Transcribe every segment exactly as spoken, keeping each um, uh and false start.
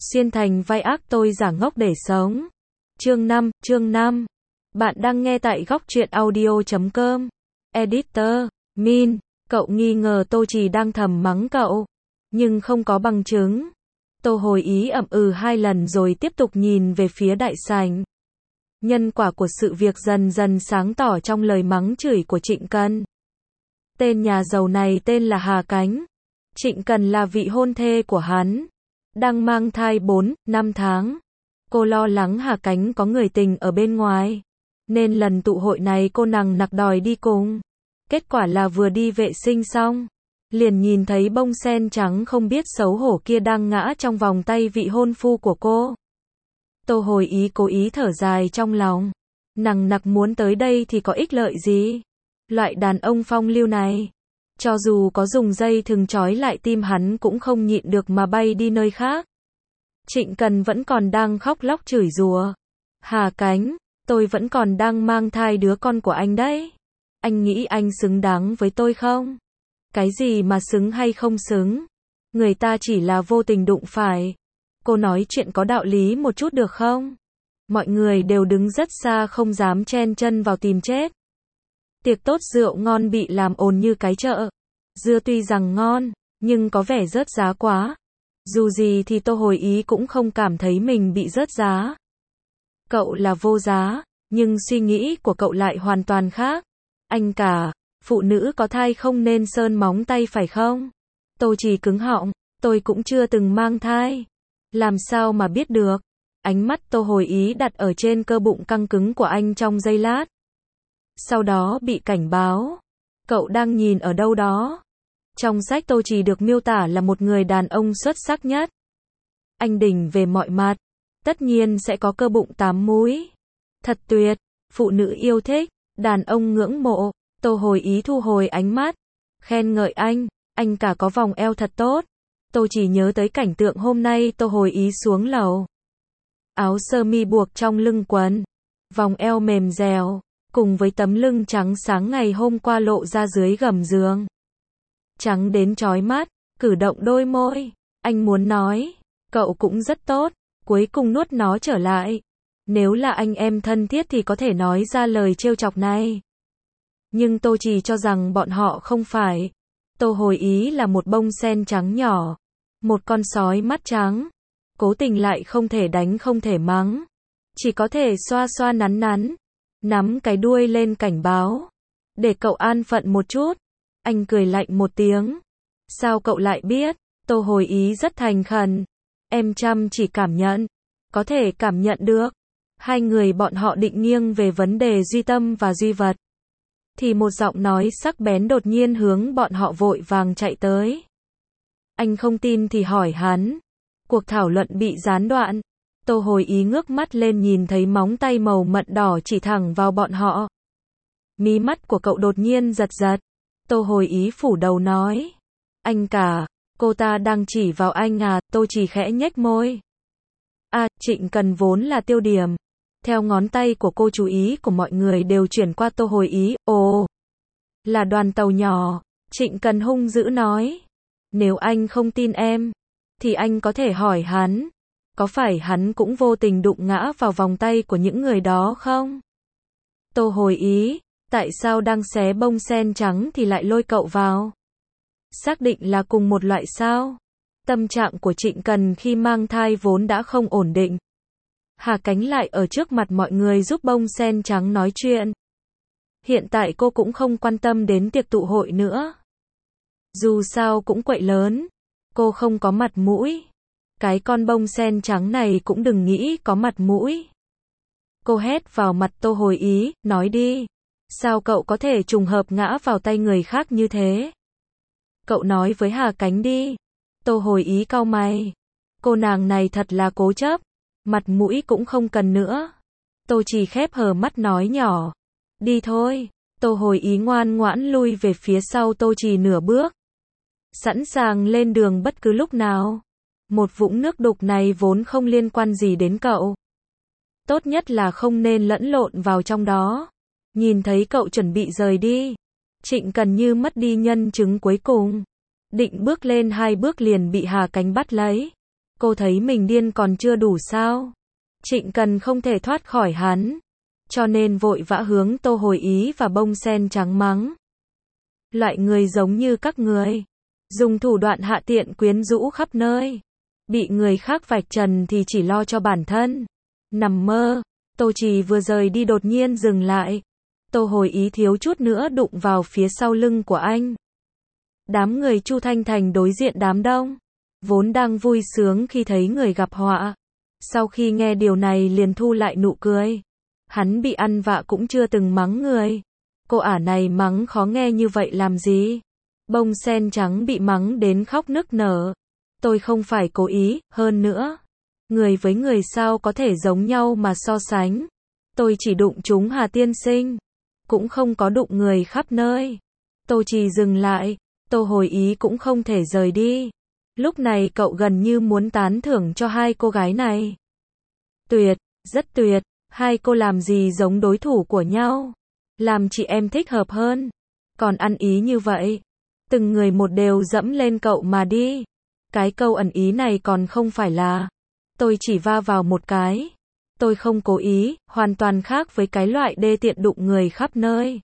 Xuyên thành vai ác tôi giả ngốc để sống. Chương năm, chương năm. Bạn đang nghe tại góc truyện audio chấm com. Editor, Min, cậu nghi ngờ Tô Trì đang thầm mắng cậu, nhưng không có bằng chứng. Tô hồi ý ậm ừ hai lần rồi tiếp tục nhìn về phía đại sảnh. Nhân quả của sự việc dần dần sáng tỏ trong lời mắng chửi của Trịnh Cần. Tên nhà giàu này tên là Hà Cánh. Trịnh Cần là vị hôn thê của hắn, đang mang thai bốn, năm tháng. Cô lo lắng Hà Cánh có người tình ở bên ngoài, nên lần tụ hội này cô nằng nặc đòi đi cùng. Kết quả là vừa đi vệ sinh xong, liền nhìn thấy bông sen trắng không biết xấu hổ kia đang ngã trong vòng tay vị hôn phu của cô. Tô hồi ý cố ý thở dài trong lòng. Nằng nặc muốn tới đây thì có ích lợi gì? Loại đàn ông phong lưu này, cho dù có dùng dây thừng trói lại tim hắn cũng không nhịn được mà bay đi nơi khác. Trịnh Cần vẫn còn đang khóc lóc chửi rủa. Hà Cánh, tôi vẫn còn đang mang thai đứa con của anh đấy. Anh nghĩ anh xứng đáng với tôi không? Cái gì mà xứng hay không xứng? Người ta chỉ là vô tình đụng phải. Cô nói chuyện có đạo lý một chút được không? Mọi người đều đứng rất xa không dám chen chân vào tìm chết. Tiệc tốt rượu ngon bị làm ồn như cái chợ. Dưa tuy rằng ngon, nhưng có vẻ rớt giá quá. Dù gì thì Tô hồi ý cũng không cảm thấy mình bị rớt giá. Cậu là vô giá, nhưng suy nghĩ của cậu lại hoàn toàn khác. Anh cả, phụ nữ có thai không nên sơn móng tay phải không? Tô Trì cứng họng, tôi cũng chưa từng mang thai. Làm sao mà biết được? Ánh mắt Tô hồi ý đặt ở trên cơ bụng căng cứng của anh trong giây lát. Sau đó bị cảnh báo. Cậu đang nhìn ở đâu đó? Trong sách Tô Trì được miêu tả là một người đàn ông xuất sắc nhất. Anh đỉnh về mọi mặt. Tất nhiên sẽ có cơ bụng tám múi. Thật tuyệt. Phụ nữ yêu thích. Đàn ông ngưỡng mộ. Tô hồi ý thu hồi ánh mắt. Khen ngợi anh. Anh cả có vòng eo thật tốt. Tô Trì nhớ tới cảnh tượng hôm nay Tô hồi ý xuống lầu. Áo sơ mi buộc trong lưng quần. Vòng eo mềm dẻo, cùng với tấm lưng trắng sáng ngày hôm qua lộ ra dưới gầm giường. Trắng đến chói mắt, cử động đôi môi. Anh muốn nói, cậu cũng rất tốt, cuối cùng nuốt nó trở lại. Nếu là anh em thân thiết thì có thể nói ra lời trêu chọc này. Nhưng Tô Trì cho rằng bọn họ không phải. Tô hồi ý là một bông sen trắng nhỏ, một con sói mắt trắng. Cố tình lại không thể đánh không thể mắng, chỉ có thể xoa xoa nắn nắn, nắm cái đuôi lên cảnh báo, để cậu an phận một chút. Anh cười lạnh một tiếng. Sao cậu lại biết? Tô hồi ý rất thành khẩn. Em chăm chỉ cảm nhận, có thể cảm nhận được. Hai người bọn họ định nghiêng về vấn đề duy tâm và duy vật, thì một giọng nói sắc bén đột nhiên hướng bọn họ vội vàng chạy tới. Anh không tin thì hỏi hắn. Cuộc thảo luận bị gián đoạn. Tô hồi ý ngước mắt lên nhìn thấy móng tay màu mận đỏ chỉ thẳng vào bọn họ. Mí mắt của cậu đột nhiên giật giật. Tô hồi ý phủ đầu nói. Anh cả, cô ta đang chỉ vào anh à? Tô Trì khẽ nhếch môi. À, Trịnh Cần vốn là tiêu điểm. Theo ngón tay của cô chú ý của mọi người đều chuyển qua Tô hồi ý. Ồ, là đoàn tàu nhỏ. Trịnh Cần hung dữ nói. Nếu anh không tin em, thì anh có thể hỏi hắn. Có phải hắn cũng vô tình đụng ngã vào vòng tay của những người đó không? Tô hồi ý, tại sao đang xé bông sen trắng thì lại lôi cậu vào? Xác định là cùng một loại sao? Tâm trạng của Trịnh Cần khi mang thai vốn đã không ổn định. Hà Cánh lại ở trước mặt mọi người giúp bông sen trắng nói chuyện. Hiện tại cô cũng không quan tâm đến tiệc tụ hội nữa. Dù sao cũng quậy lớn. Cô không có mặt mũi. Cái con bông sen trắng này cũng đừng nghĩ có mặt mũi. Cô hét vào mặt Tô hồi ý, nói đi. Sao cậu có thể trùng hợp ngã vào tay người khác như thế? Cậu nói với Hà Cánh đi. Tô hồi ý cau mày. Cô nàng này thật là cố chấp. Mặt mũi cũng không cần nữa. Tô Trì khép hờ mắt nói nhỏ. Đi thôi. Tô hồi ý ngoan ngoãn lui về phía sau Tô Trì nửa bước. Sẵn sàng lên đường bất cứ lúc nào. Một vũng nước đục này vốn không liên quan gì đến cậu. Tốt nhất là không nên lẫn lộn vào trong đó. Nhìn thấy cậu chuẩn bị rời đi, Trịnh Cần như mất đi nhân chứng cuối cùng. Định bước lên hai bước liền bị Hà Cánh bắt lấy. Cô thấy mình điên còn chưa đủ sao? Trịnh Cần không thể thoát khỏi hắn, cho nên vội vã hướng Tô Hồi Ý và Bông Sen Trắng mắng. Loại người giống như các người, dùng thủ đoạn hạ tiện quyến rũ khắp nơi, bị người khác vạch trần thì chỉ lo cho bản thân. Nằm mơ. Tô Trì vừa rời đi đột nhiên dừng lại. Tô Hồi Ý thiếu chút nữa đụng vào phía sau lưng của anh. Đám người Chu Thanh Thành đối diện đám đông, vốn đang vui sướng khi thấy người gặp họa. Sau khi nghe điều này liền thu lại nụ cười. Hắn bị ăn vạ cũng chưa từng mắng người. Cô ả này mắng khó nghe như vậy làm gì? Bông Sen Trắng bị mắng đến khóc nức nở. Tôi không phải cố ý, hơn nữa. Người với người sao có thể giống nhau mà so sánh. Tôi chỉ đụng trúng Hà tiên sinh, cũng không có đụng người khắp nơi. Tô Trì dừng lại, Tô Hồi Ý cũng không thể rời đi. Lúc này cậu gần như muốn tán thưởng cho hai cô gái này. Tuyệt, rất tuyệt, hai cô làm gì giống đối thủ của nhau. Làm chị em thích hợp hơn. Còn ăn ý như vậy. Từng người một đều dẫm lên cậu mà đi. Cái câu ẩn ý này còn không phải là tôi chỉ va vào một cái. Tôi không cố ý, hoàn toàn khác với cái loại đê tiện đụng người khắp nơi.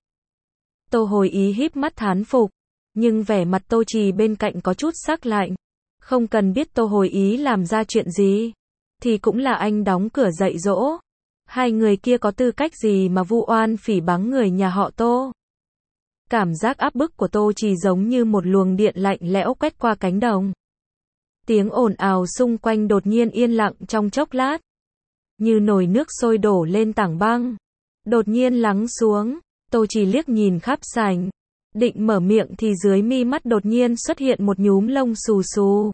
Tô Hồi Ý híp mắt thán phục, nhưng vẻ mặt Tô Trì bên cạnh có chút sắc lạnh. Không cần biết Tô Hồi Ý làm ra chuyện gì, thì cũng là anh đóng cửa dạy dỗ. Hai người kia có tư cách gì mà vu oan phỉ báng người nhà họ Tô. Cảm giác áp bức của Tô Trì giống như một luồng điện lạnh lẽo quét qua cánh đồng. Tiếng ồn ào xung quanh đột nhiên yên lặng trong chốc lát. Như nồi nước sôi đổ lên tảng băng. Đột nhiên lắng xuống, Tô Trì liếc nhìn khắp sảnh. Định mở miệng thì dưới mi mắt đột nhiên xuất hiện một nhúm lông xù xù.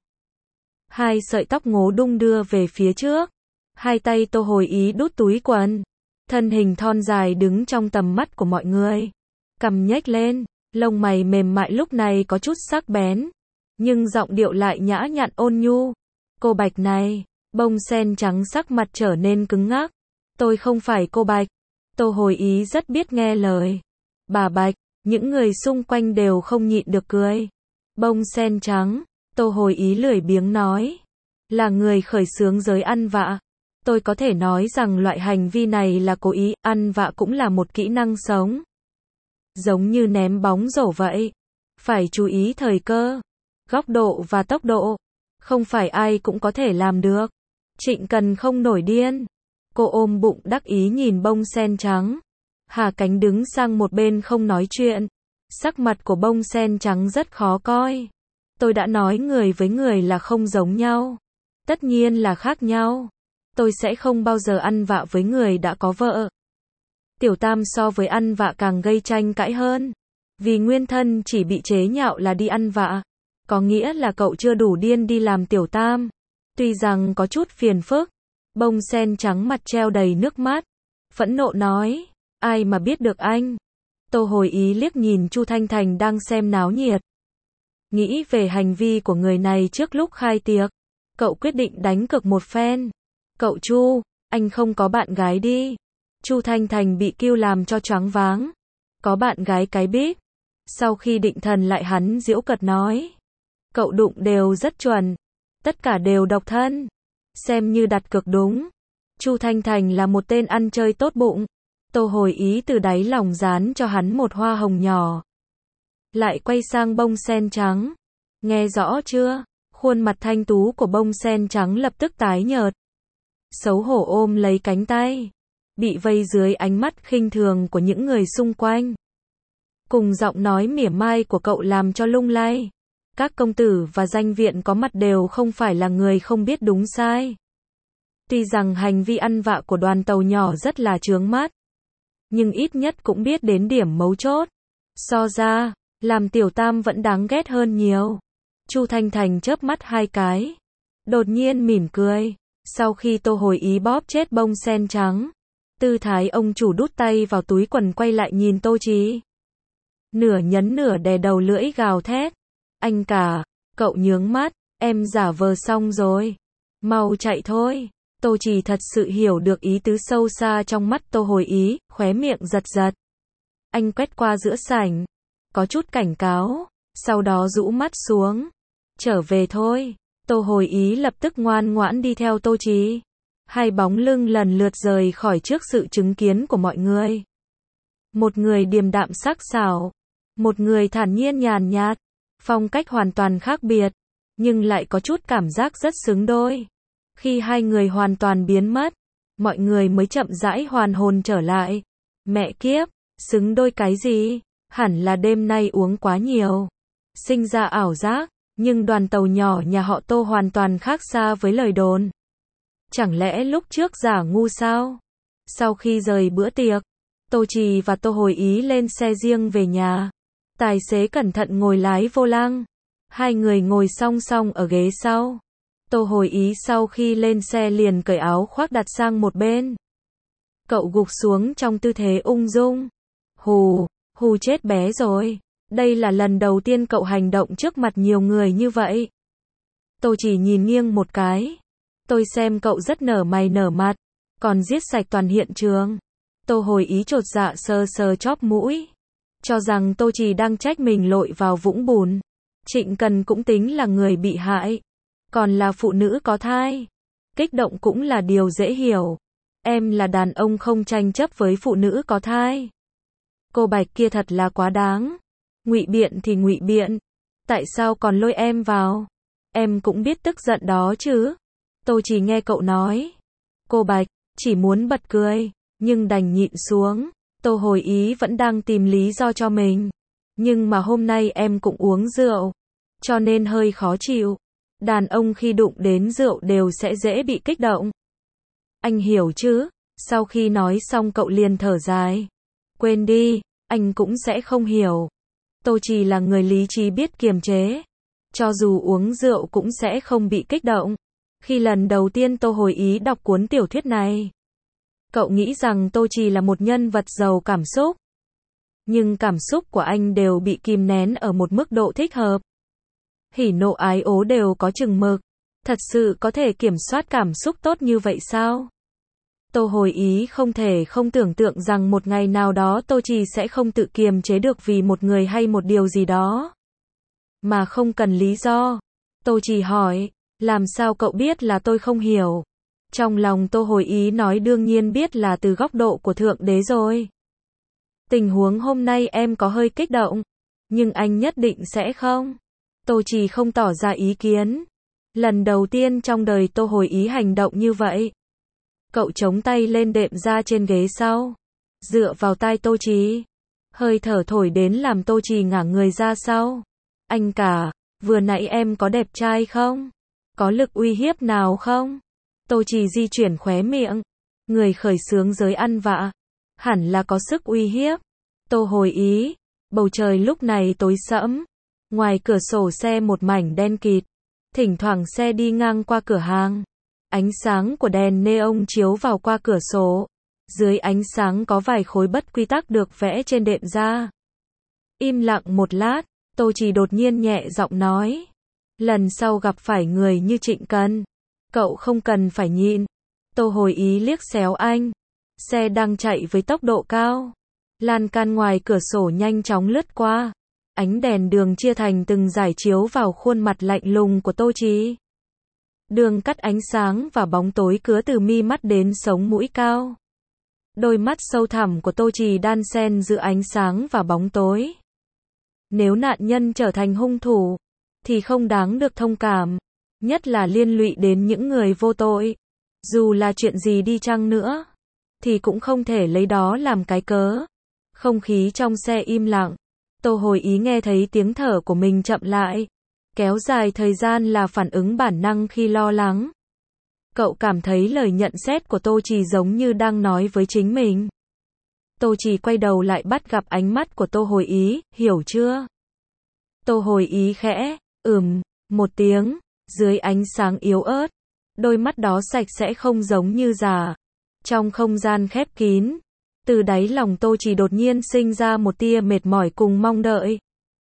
Hai sợi tóc ngố đung đưa về phía trước. Hai tay Tô Hồi Ý đút túi quần. Thân hình thon dài đứng trong tầm mắt của mọi người. Cằm nhếch lên, lông mày mềm mại lúc này có chút sắc bén. Nhưng giọng điệu lại nhã nhặn ôn nhu. Cô Bạch này, Bông Sen Trắng sắc mặt trở nên cứng ngắc. Tôi không phải cô Bạch. Tô Hồi Ý rất biết nghe lời. Bà Bạch, những người xung quanh đều không nhịn được cười. Bông Sen Trắng, Tô Hồi Ý lười biếng nói. Là người khởi xướng giới ăn vạ. Tôi có thể nói rằng loại hành vi này là cố ý, ăn vạ cũng là một kỹ năng sống. Giống như ném bóng rổ vậy. Phải chú ý thời cơ, góc độ và tốc độ. Không phải ai cũng có thể làm được. Trịnh Cần không nổi điên. Cô ôm bụng đắc ý nhìn Bông Sen Trắng. Hà Cánh đứng sang một bên không nói chuyện. Sắc mặt của Bông Sen Trắng rất khó coi. Tôi đã nói người với người là không giống nhau. Tất nhiên là khác nhau. Tôi sẽ không bao giờ ăn vạ với người đã có vợ. Tiểu Tam so với ăn vạ càng gây tranh cãi hơn. Vì nguyên thân chỉ bị chế nhạo là đi ăn vạ. Có nghĩa là cậu chưa đủ điên đi làm Tiểu Tam. Tuy rằng có chút phiền phức. Bông Sen Trắng mặt treo đầy nước mắt. Phẫn nộ nói. Ai mà biết được anh. Tô Hồi Ý liếc nhìn Chu Thanh Thành đang xem náo nhiệt. Nghĩ về hành vi của người này trước lúc khai tiệc. Cậu quyết định đánh cược một phen. Cậu Chu, anh không có bạn gái đi. Chu Thanh Thành bị kêu làm cho choáng váng. Có bạn gái cái bíp. Sau khi định thần lại hắn giễu cợt nói. Cậu đụng đều rất chuẩn. Tất cả đều độc thân. Xem như đặt cược đúng. Chu Thanh Thành là một tên ăn chơi tốt bụng. Tô Hồi Ý từ đáy lòng dán cho hắn một hoa hồng nhỏ. Lại quay sang Bông Sen Trắng. Nghe rõ chưa? Khuôn mặt thanh tú của Bông Sen Trắng lập tức tái nhợt. Xấu hổ ôm lấy cánh tay. Bị vây dưới ánh mắt khinh thường của những người xung quanh. Cùng giọng nói mỉa mai của cậu làm cho lung lay. Các công tử và danh viện có mặt đều không phải là người không biết đúng sai. Tuy rằng hành vi ăn vạ của đoàn tàu nhỏ rất là chướng mắt. Nhưng ít nhất cũng biết đến điểm mấu chốt. So ra, làm Tiểu Tam vẫn đáng ghét hơn nhiều. Chu Thanh Thành chớp mắt hai cái. Đột nhiên mỉm cười. Sau khi Tô Hồi Ý bóp chết Bông Sen Trắng. Tư thái ông chủ đút tay vào túi quần quay lại nhìn Tô Trì. Nửa nhấn nửa đè đầu lưỡi gào thét. Anh cả, cậu nhướng mắt, em giả vờ xong rồi. Mau chạy thôi. Tô Trì thật sự hiểu được ý tứ sâu xa trong mắt Tô Hồi Ý, khóe miệng giật giật. Anh quét qua giữa sảnh. Có chút cảnh cáo, sau đó rũ mắt xuống. Trở về thôi. Tô hồi ý lập tức ngoan ngoãn đi theo Tô Trì. Hai bóng lưng lần lượt rời khỏi trước sự chứng kiến của mọi người. Một người điềm đạm sắc sảo, một người thản nhiên nhàn nhạt, phong cách hoàn toàn khác biệt, nhưng lại có chút cảm giác rất xứng đôi. Khi hai người hoàn toàn biến mất, mọi người mới chậm rãi hoàn hồn trở lại. Mẹ kiếp, xứng đôi cái gì? Hẳn là đêm nay uống quá nhiều, sinh ra ảo giác, nhưng đoàn tàu nhỏ nhà họ Tô hoàn toàn khác xa với lời đồn. Chẳng lẽ lúc trước giả ngu sao? Sau khi rời bữa tiệc, Tô Trì và Tô hồi ý lên xe riêng về nhà. Tài xế cẩn thận ngồi lái vô lăng. Hai người ngồi song song ở ghế sau. Tô hồi ý sau khi lên xe liền cởi áo khoác đặt sang một bên. Cậu gục xuống trong tư thế ung dung. Hù, hù chết bé rồi. Đây là lần đầu tiên cậu hành động trước mặt nhiều người như vậy. Tô chỉ nhìn nghiêng một cái. Tôi xem cậu rất nở mày nở mặt, còn giết sạch toàn hiện trường. Tô hồi ý chột dạ sờ sờ chóp mũi, cho rằng Tô Trì đang trách mình lội vào vũng bùn. Trịnh Cần cũng tính là người bị hại, còn là phụ nữ có thai. Kích động cũng là điều dễ hiểu. Em là đàn ông không tranh chấp với phụ nữ có thai. Cô Bạch kia thật là quá đáng. Ngụy biện thì ngụy biện, tại sao còn lôi em vào? Em cũng biết tức giận đó chứ. Tô chỉ nghe cậu nói. Cô Bạch chỉ muốn bật cười, nhưng đành nhịn xuống. Tô hồi ý vẫn đang tìm lý do cho mình. Nhưng mà hôm nay em cũng uống rượu, cho nên hơi khó chịu. Đàn ông khi đụng đến rượu đều sẽ dễ bị kích động. Anh hiểu chứ? Sau khi nói xong cậu liền thở dài. Quên đi, anh cũng sẽ không hiểu. Tô chỉ là người lý trí biết kiềm chế. Cho dù uống rượu cũng sẽ không bị kích động. Khi lần đầu tiên Tô hồi ý đọc cuốn tiểu thuyết này, cậu nghĩ rằng Tô Trì là một nhân vật giàu cảm xúc. Nhưng cảm xúc của anh đều bị kìm nén ở một mức độ thích hợp. Hỉ nộ ái ố đều có chừng mực. Thật sự có thể kiểm soát cảm xúc tốt như vậy sao? Tô hồi ý không thể không tưởng tượng rằng một ngày nào đó Tô Trì sẽ không tự kiềm chế được vì một người hay một điều gì đó. Mà không cần lý do. Tô Trì hỏi, làm sao cậu biết là tôi không hiểu? Trong lòng Tô hồi ý nói đương nhiên biết là từ góc độ của Thượng Đế rồi. Tình huống hôm nay em có hơi kích động, nhưng anh nhất định sẽ không. Tô Trì không tỏ ra ý kiến. Lần đầu tiên trong đời Tô hồi ý hành động như vậy. Cậu chống tay lên đệm ra trên ghế sau, dựa vào tai Tô Trì. Hơi thở thổi đến làm Tô Trì ngả người ra sau. Anh cả, vừa nãy em có đẹp trai không? Có lực uy hiếp nào không? Tô Trì di chuyển khóe miệng. Người khởi xướng giới ăn vạ, hẳn là có sức uy hiếp. Tô hồi ý. Bầu trời lúc này tối sẫm. Ngoài cửa sổ xe một mảnh đen kịt. Thỉnh thoảng xe đi ngang qua cửa hàng. Ánh sáng của đèn neon chiếu vào qua cửa sổ. Dưới ánh sáng có vài khối bất quy tắc được vẽ trên đệm da. Im lặng một lát, Tô Trì đột nhiên nhẹ giọng nói. Lần sau gặp phải người như Trịnh Cần, cậu không cần phải nhịn. Tô hồi ý liếc xéo anh. Xe đang chạy với tốc độ cao. Lan can ngoài cửa sổ nhanh chóng lướt qua. Ánh đèn đường chia thành từng dải chiếu vào khuôn mặt lạnh lùng của Tô Trì. Đường cắt ánh sáng và bóng tối cứa từ mi mắt đến sống mũi cao. Đôi mắt sâu thẳm của Tô Trì đan xen giữa ánh sáng và bóng tối. Nếu nạn nhân trở thành hung thủ, thì không đáng được thông cảm. Nhất là liên lụy đến những người vô tội. Dù là chuyện gì đi chăng nữa, thì cũng không thể lấy đó làm cái cớ. Không khí trong xe im lặng. Tô hồi ý nghe thấy tiếng thở của mình chậm lại. Kéo dài thời gian là phản ứng bản năng khi lo lắng. Cậu cảm thấy lời nhận xét của Tô Trì giống như đang nói với chính mình. Tô Trì quay đầu lại bắt gặp ánh mắt của Tô hồi ý, hiểu chưa? Tô hồi ý khẽ, ừm, một tiếng, dưới ánh sáng yếu ớt. Đôi mắt đó sạch sẽ không giống như giả. Trong không gian khép kín, từ đáy lòng Tô Trì đột nhiên sinh ra một tia mệt mỏi cùng mong đợi.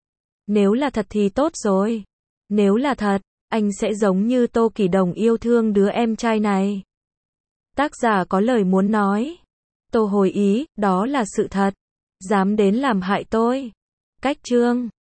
Nếu là thật thì tốt rồi. Nếu là thật, anh sẽ giống như Tô Kỳ Đồng yêu thương đứa em trai này. Tác giả có lời muốn nói. Tô hồi ý, đó là sự thật. Dám đến làm hại tôi. Cách chương